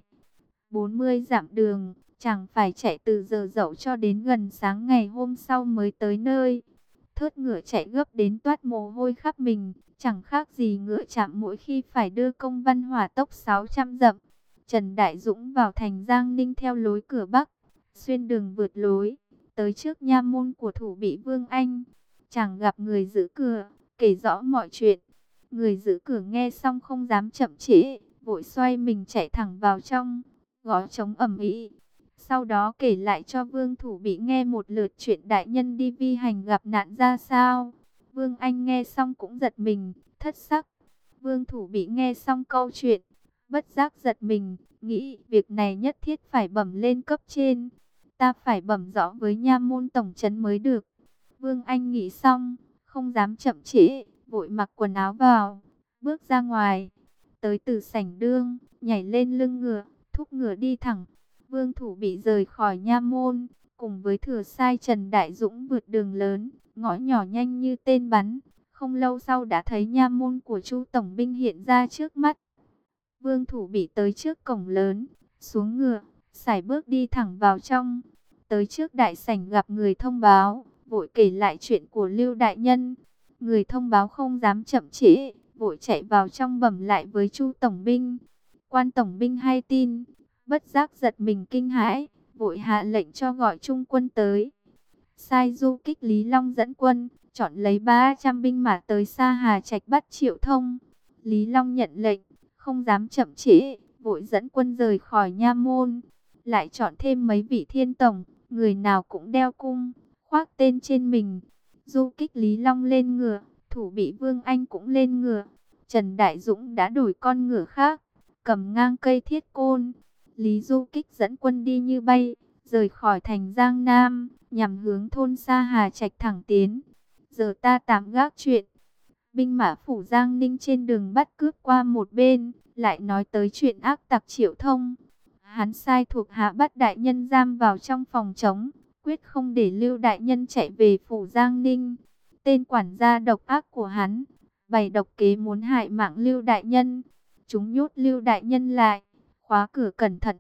40 dặm đường, chẳng phải chạy từ giờ dậu cho đến gần sáng ngày hôm sau mới tới nơi. Thớt ngựa chạy gấp đến toát mồ hôi khắp mình, chẳng khác gì ngựa chạm mỗi khi phải đưa công văn hỏa tốc 600 dặm. Trần Đại Dũng vào thành Giang Ninh theo lối cửa Bắc, xuyên đường vượt lối, tới trước nha môn của thủ bị Vương Anh. Chẳng gặp người giữ cửa, kể rõ mọi chuyện. Người giữ cửa nghe xong không dám chậm trễ, vội xoay mình chạy thẳng vào trong, gõ trống ầm ĩ. Sau đó kể lại cho Vương Thủ Bị nghe một lượt chuyện đại nhân đi vi hành gặp nạn ra sao. Vương Anh nghe xong cũng giật mình, thất sắc. Vương Thủ Bị nghe xong câu chuyện, bất giác giật mình, nghĩ việc này nhất thiết phải bẩm lên cấp trên. Ta phải bẩm rõ với nha môn tổng trấn mới được. Vương Anh nghĩ xong, không dám chậm trễ, vội mặc quần áo vào, bước ra ngoài. Tới từ sảnh đương, nhảy lên lưng ngựa, thúc ngựa đi thẳng. Vương Thủ Bị rời khỏi nha môn, cùng với Thừa Sai Trần Đại Dũng vượt đường lớn, ngõ nhỏ nhanh như tên bắn. Không lâu sau đã thấy nha môn của Chu Tổng binh hiện ra trước mắt. Vương Thủ Bị tới trước cổng lớn, xuống ngựa, sải bước đi thẳng vào trong. Tới trước đại sảnh gặp người thông báo, vội kể lại chuyện của Lưu đại nhân. Người thông báo không dám chậm trễ, vội chạy vào trong bẩm lại với Chu Tổng binh. Quan Tổng binh hay tin, bất giác giật mình kinh hãi, vội hạ lệnh cho gọi trung quân tới. Sai du kích Lý Long dẫn quân, chọn lấy 300 binh mã tới Sa Hà Trạch bắt Triệu Thông. Lý Long nhận lệnh, không dám chậm trễ, vội dẫn quân rời khỏi nha môn. Lại chọn thêm mấy vị thiên tổng, người nào cũng đeo cung, khoác tên trên mình. Du kích Lý Long lên ngựa, Thủ Bị Vương Anh cũng lên ngựa. Trần Đại Dũng đã đổi con ngựa khác, cầm ngang cây thiết côn. Lý Du Kích dẫn quân đi như bay, rời khỏi thành Giang Nam, nhằm hướng thôn Sa Hà Trạch thẳng tiến. Giờ ta tạm gác chuyện. Binh mã phủ Giang Ninh trên đường bắt cướp qua một bên, lại nói tới chuyện ác tặc Triệu Thông. Hắn sai thuộc hạ bắt đại nhân giam vào trong phòng trống, quyết không để Lưu đại nhân chạy về phủ Giang Ninh. Tên quản gia độc ác của hắn, bày độc kế muốn hại mạng Lưu đại nhân. Chúng nhốt Lưu đại nhân lại, khóa cửa cẩn thận.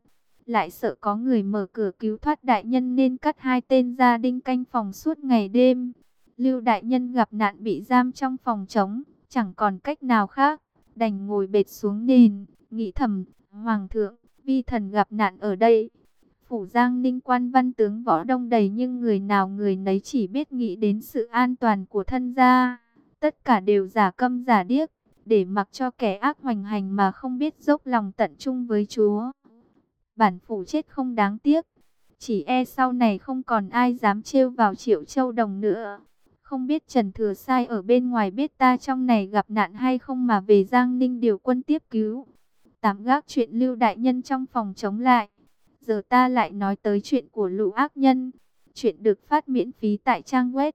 lại sợ có người mở cửa cứu thoát đại nhân nên cắt hai tên gia đinh canh phòng suốt ngày đêm. Lưu đại nhân gặp nạn bị giam trong phòng trống, chẳng còn cách nào khác, đành ngồi bệt xuống nền, nghĩ thầm, Hoàng thượng, vi thần gặp nạn ở đây. Phủ Giang Ninh quan văn tướng võ đông đầy nhưng người nào người nấy chỉ biết nghĩ đến sự an toàn của thân gia. Tất cả đều giả câm giả điếc, để mặc cho kẻ ác hoành hành mà không biết dốc lòng tận trung với Chúa. Bản phủ chết không đáng tiếc, chỉ e sau này không còn ai dám trêu vào Triệu Châu Đồng nữa. Không biết Trần Thừa Sai ở bên ngoài biết ta trong này gặp nạn hay không mà về Giang Ninh điều quân tiếp cứu. Tạm gác chuyện Lưu đại nhân trong phòng chống lại. Giờ ta lại nói tới chuyện của lũ ác nhân. Chuyện được phát miễn phí tại trang web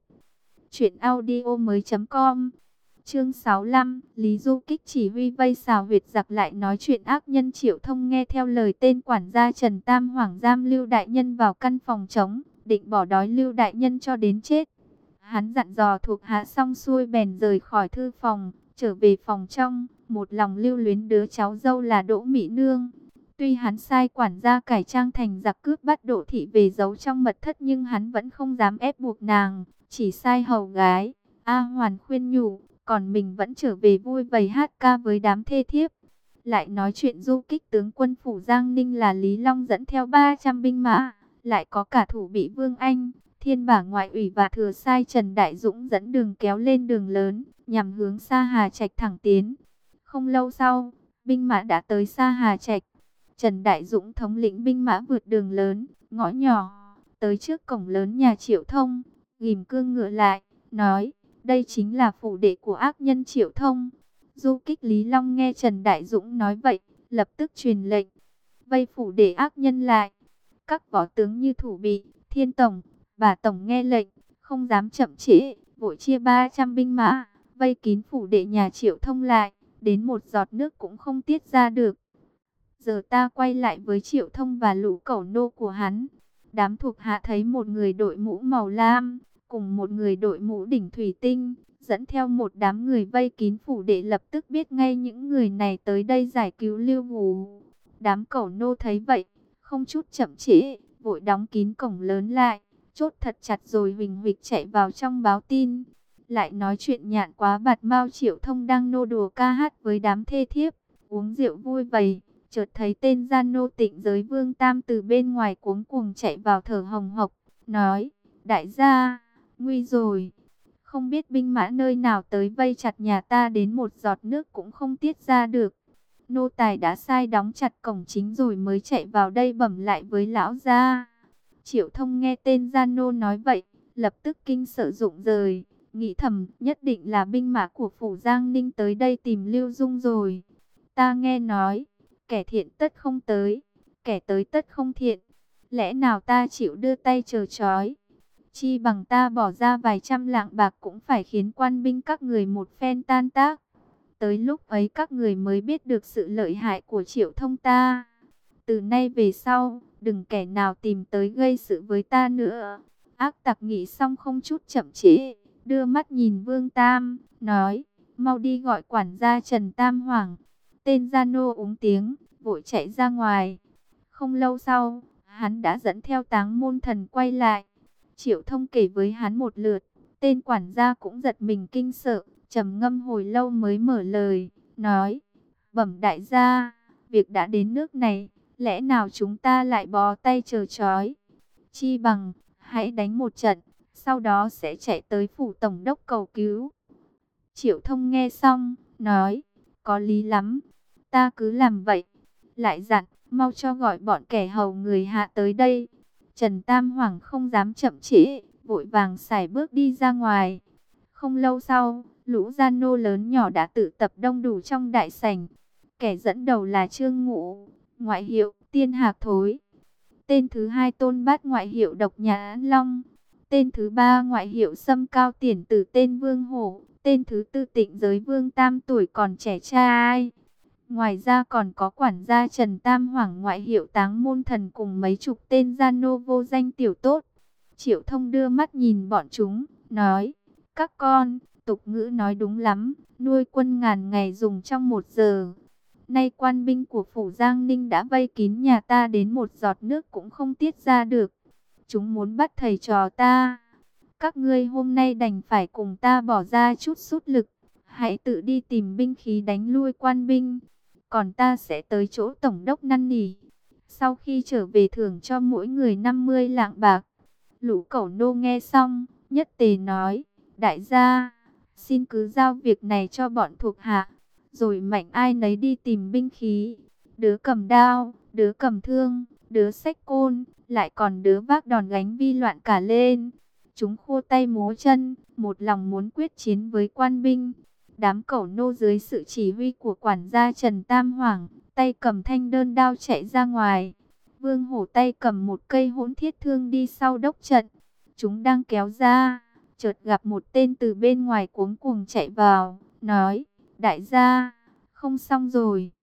truyệnaudiomoi.com. Chương 65, Lý Du Kích chỉ huy vây xào huyệt giặc lại nói chuyện ác nhân. Triệu Thông nghe theo lời tên quản gia Trần Tam Hoàng giam Lưu đại nhân vào căn phòng trống, định bỏ đói Lưu đại nhân cho đến chết. Hắn dặn dò thuộc hạ xong xuôi bèn rời khỏi thư phòng, trở về phòng trong, một lòng lưu luyến đứa cháu dâu là Đỗ Mỹ Nương. Tuy hắn sai quản gia cải trang thành giặc cướp bắt Đỗ thị về giấu trong mật thất nhưng hắn vẫn không dám ép buộc nàng, chỉ sai hầu gái A Hoàn khuyên nhủ, còn mình vẫn trở về vui vầy hát ca với đám thê thiếp. Lại nói chuyện du kích tướng quân phủ Giang Ninh là Lý Long dẫn theo 300 binh mã, lại có cả thủ bị Vương Anh, Thiên Bả ngoại ủy và thừa sai Trần Đại Dũng dẫn đường kéo lên đường lớn, nhằm hướng Sa Hà Trạch thẳng tiến. Không lâu sau, binh mã đã tới Sa Hà Trạch. Trần Đại Dũng thống lĩnh binh mã vượt đường lớn, ngõ nhỏ, tới trước cổng lớn nhà Triệu Thông, ghim cương ngựa lại, nói, đây chính là phủ đệ của ác nhân Triệu Thông. Du kích Lý Long nghe Trần Đại Dũng nói vậy, lập tức truyền lệnh, vây phủ đệ ác nhân lại. Các võ tướng như Thủ Bị, Thiên Tổng, Bà Tổng nghe lệnh, không dám chậm trễ, vội chia 300 binh mã, vây kín phủ đệ nhà Triệu Thông lại, đến một giọt nước cũng không tiết ra được. Giờ ta quay lại với Triệu Thông và lũ cẩu nô của hắn. Đám thuộc hạ thấy một người đội mũ màu lam, cùng một người đội mũ đỉnh thủy tinh, dẫn theo một đám người vây kín phủ đệ, lập tức biết ngay những người này tới đây giải cứu Lưu Hù. Đám cẩu nô thấy vậy, không chút chậm trễ, vội đóng kín cổng lớn lại, chốt thật chặt rồi huỳnh huỵch chạy vào trong báo tin. Lại nói chuyện nhạn quá bạt mao Triệu Thông đang nô đùa ca hát với đám thê thiếp, uống rượu vui vầy. Chợt thấy tên gian nô Tịnh Giới Vương Tam từ bên ngoài cuống cuồng chạy vào thở hồng hộc, nói, đại gia, nguy rồi, không biết binh mã nơi nào tới vây chặt nhà ta đến một giọt nước cũng không tiết ra được. Nô tài đã sai đóng chặt cổng chính rồi mới chạy vào đây bẩm lại với lão gia. Triệu Thông nghe tên gian nô nói vậy, lập tức kinh sợ rụng rời, nghĩ thầm, nhất định là binh mã của phủ Giang Ninh tới đây tìm Lưu Dung rồi. Ta nghe nói, kẻ thiện tất không tới, kẻ tới tất không thiện. Lẽ nào ta chịu đưa tay chờ trói? Chi bằng ta bỏ ra vài trăm lạng bạc cũng phải khiến quan binh các người một phen tan tác. Tới lúc ấy các người mới biết được sự lợi hại của Triệu Thông ta. Từ nay về sau, đừng kẻ nào tìm tới gây sự với ta nữa. Ác tặc nghĩ xong không chút chậm trễ, đưa mắt nhìn Vương Tam, nói, mau đi gọi quản gia Trần Tam Hoàng. Tên gia nô úng tiếng, vội chạy ra ngoài. Không lâu sau, hắn đã dẫn theo Táng Môn Thần quay lại. Triệu Thông kể với hắn một lượt, tên quản gia cũng giật mình kinh sợ, trầm ngâm hồi lâu mới mở lời, nói, bẩm đại gia, việc đã đến nước này, lẽ nào chúng ta lại bó tay chờ trói? Chi bằng, hãy đánh một trận, sau đó sẽ chạy tới phủ tổng đốc cầu cứu. Triệu Thông nghe xong, nói, có lý lắm, ta cứ làm vậy. Lại dặn, mau cho gọi bọn kẻ hầu người hạ tới đây. Trần Tam Hoàng không dám chậm trễ, vội vàng sải bước đi ra ngoài. Không lâu sau, lũ gia nô lớn nhỏ đã tự tập đông đủ trong đại sảnh. Kẻ dẫn đầu là Trương Ngũ, ngoại hiệu Tiên Hạc Thối. Tên thứ hai Tôn Bát, ngoại hiệu Độc Nhãn Long. Tên thứ ba ngoại hiệu Sâm Cao Tiền Tử, tên Vương Hổ. Tên thứ tư Tịnh Giới Vương Tam, tuổi còn trẻ trai. Ngoài ra còn có quản gia Trần Tam Hoàng, ngoại hiệu Táng Môn Thần, cùng mấy chục tên gia nô vô danh tiểu tốt. Triệu Thông đưa mắt nhìn bọn chúng, nói, các con, tục ngữ nói đúng lắm, nuôi quân ngàn ngày dùng trong 1 giờ. Nay quan binh của phủ Giang Ninh đã vây kín nhà ta đến một giọt nước cũng không tiết ra được. Chúng muốn bắt thầy trò ta. Các ngươi hôm nay đành phải cùng ta bỏ ra chút sút lực. Hãy tự đi tìm binh khí đánh lui quan binh. Còn ta sẽ tới chỗ tổng đốc năn nỉ. Sau khi trở về thưởng cho mỗi người 50 lạng bạc. Lũ cẩu nô nghe xong, nhất tề nói, đại gia, xin cứ giao việc này cho bọn thuộc hạ. Rồi mạnh ai nấy đi tìm binh khí. Đứa cầm đao, đứa cầm thương, đứa xách côn, lại còn đứa vác đòn gánh vi loạn cả lên. Chúng khua tay múa chân, một lòng muốn quyết chiến với quan binh. Đám cẩu nô dưới sự chỉ huy của quản gia Trần Tam Hoàng, tay cầm thanh đơn đao chạy ra ngoài. Vương Hổ tay cầm một cây hỗn thiết thương đi sau đốc trận. Chúng đang kéo ra, chợt gặp một tên từ bên ngoài cuống cuồng chạy vào, nói, đại gia, không xong rồi.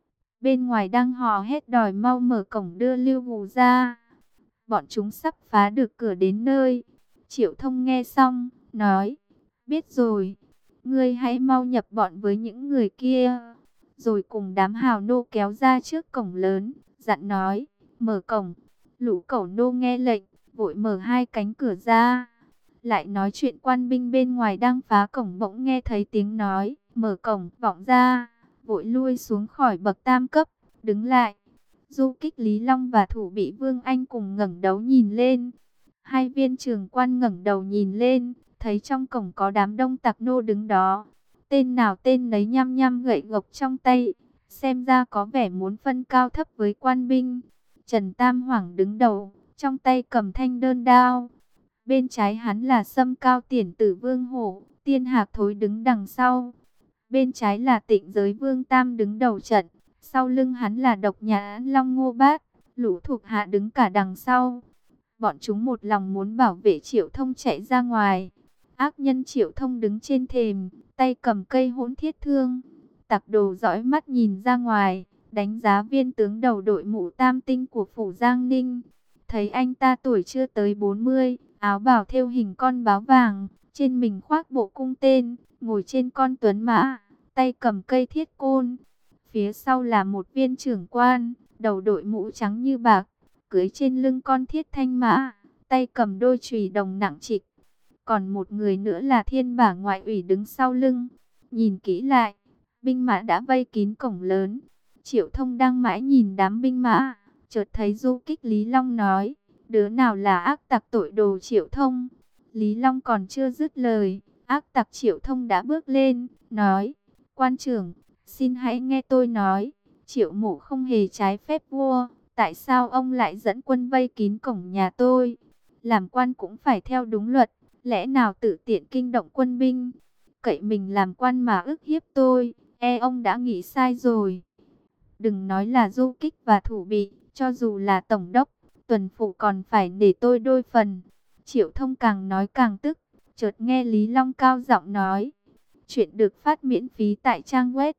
Bên ngoài đang hò hét đòi mau mở cổng đưa Lưu Hù ra. Bọn chúng sắp phá được cửa đến nơi. Triệu Thông nghe xong, nói, biết rồi, ngươi hãy mau nhập bọn với những người kia. Rồi cùng đám hào nô kéo ra trước cổng lớn, dặn nói, mở cổng. Lũ cẩu nô nghe lệnh, vội mở hai cánh cửa ra. Lại nói chuyện quan binh bên ngoài đang phá cổng bỗng nghe thấy tiếng nói, mở cổng, vọng ra, vội lui xuống khỏi bậc tam cấp, đứng lại. Du Kích, Lý Long và Thủ Bị Vương Anh cùng ngẩng đầu nhìn lên. Hai viên trường quan ngẩng đầu nhìn lên, thấy trong cổng có đám đông tặc nô đứng đó. Tên nào tên nấy nhăm nhăm gậy gộc trong tay, xem ra có vẻ muốn phân cao thấp với quan binh. Trần Tam Hoàng đứng đầu, trong tay cầm thanh đơn đao. Bên trái hắn là Sâm Cao Tiền Tử Vương Hổ, Tiên Hạc Thối đứng đằng sau. Bên trái là Tịnh Giới Vương Tam đứng đầu trận. Sau lưng hắn là Độc Nhãn Long Ngô Bát, lũ thuộc hạ đứng cả đằng sau. Bọn chúng một lòng muốn bảo vệ Triệu Thông chạy ra ngoài. Ác nhân Triệu Thông đứng trên thềm, tay cầm cây hỗn thiết thương. Tặc đồ dõi mắt nhìn ra ngoài, đánh giá viên tướng đầu đội mũ tam tinh của phủ Giang Ninh. Thấy anh ta tuổi chưa tới 40, áo bào thêu hình con báo vàng, trên mình khoác bộ cung tên, ngồi trên con tuấn mã, tay cầm cây thiết côn. Phía sau là một viên trưởng quan, đầu đội mũ trắng như bạc, cưỡi trên lưng con thiết thanh mã, tay cầm đôi chùy đồng nặng trịch. Còn một người nữa là Thiên Bả Ngoại ủy đứng sau lưng. Nhìn kỹ lại, binh mã đã vây kín cổng lớn. Triệu Thông đang mãi nhìn đám binh mã, chợt thấy Du Kích, Lý Long nói, đứa nào là ác tặc tội đồ Triệu Thông. Lý Long còn chưa dứt lời, ác tặc Triệu Thông đã bước lên, nói, quan trưởng, xin hãy nghe tôi nói, Triệu Mộ không hề trái phép vua, tại sao ông lại dẫn quân vây kín cổng nhà tôi? Làm quan cũng phải theo đúng luật, lẽ nào tự tiện kinh động quân binh? Cậy mình làm quan mà ức hiếp tôi, ông đã nghĩ sai rồi. Đừng nói là Du Kích và Thủ Bị, cho dù là tổng đốc, tuần phủ còn phải nể tôi đôi phần. Triệu Thông càng nói càng tức, chợt nghe Lý Long cao giọng nói, chuyện được phát miễn phí tại trang web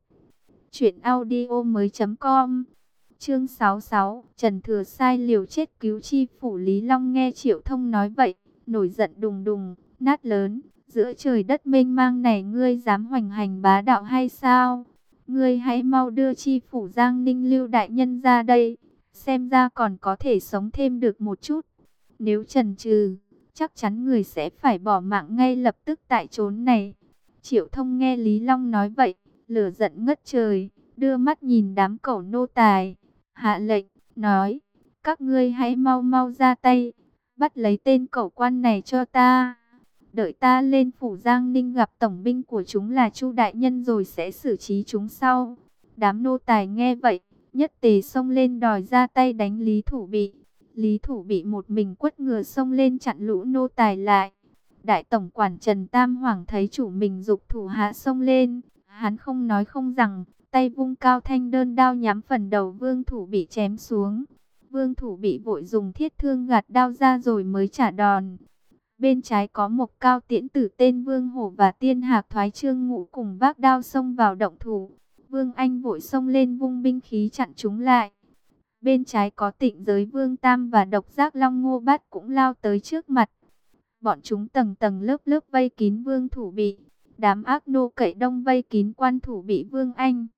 truyệnaudiomoi.com. Chương 66, Trần Thừa sai liều chết cứu chi phủ. Lý Long nghe Triệu Thông nói vậy, nổi giận đùng đùng, nát lớn, giữa trời đất mênh mang này ngươi dám hoành hành bá đạo hay sao? Ngươi hãy mau đưa chi phủ Giang Ninh Lưu đại nhân ra đây, xem ra còn có thể sống thêm được một chút. Nếu chần chừ, chắc chắn người sẽ phải bỏ mạng ngay lập tức tại chốn này. Triệu Thông nghe Lý Long nói vậy, lửa giận ngất trời, đưa mắt nhìn đám cẩu nô tài, hạ lệnh, nói, các ngươi hãy mau mau ra tay, bắt lấy tên cẩu quan này cho ta. Đợi ta lên phủ Giang Ninh gặp tổng binh của chúng là Chu đại nhân rồi sẽ xử trí chúng sau. Đám nô tài nghe vậy, nhất tề xông lên đòi ra tay đánh Lý Thủ Bị. Lý Thủ Bị một mình quất ngựa xông lên chặn lũ nô tài lại. Đại tổng quản Trần Tam Hoàng thấy chủ mình giục thủ hạ xông lên, hắn không nói không rằng, tay vung cao thanh đơn đao nhắm phần đầu Vương Thủ Bị chém xuống. Vương Thủ Bị vội dùng thiết thương gạt đao ra rồi mới trả đòn. Bên trái có một cao tiễn tử tên Vương Hổ và Tiên Hạc Thoái Trương Ngụ cùng vác đao xông vào động thủ. Vương Anh vội xông lên vung binh khí chặn chúng lại. Bên trái có Tịnh Giới Vương Tam và Độc Giác Long Ngô Bát cũng lao tới trước mặt. Bọn chúng tầng tầng lớp lớp vây kín Vương Thủ Bị. Đám ác nô cậy đông vây kín quan Thủ Bị Vương Anh.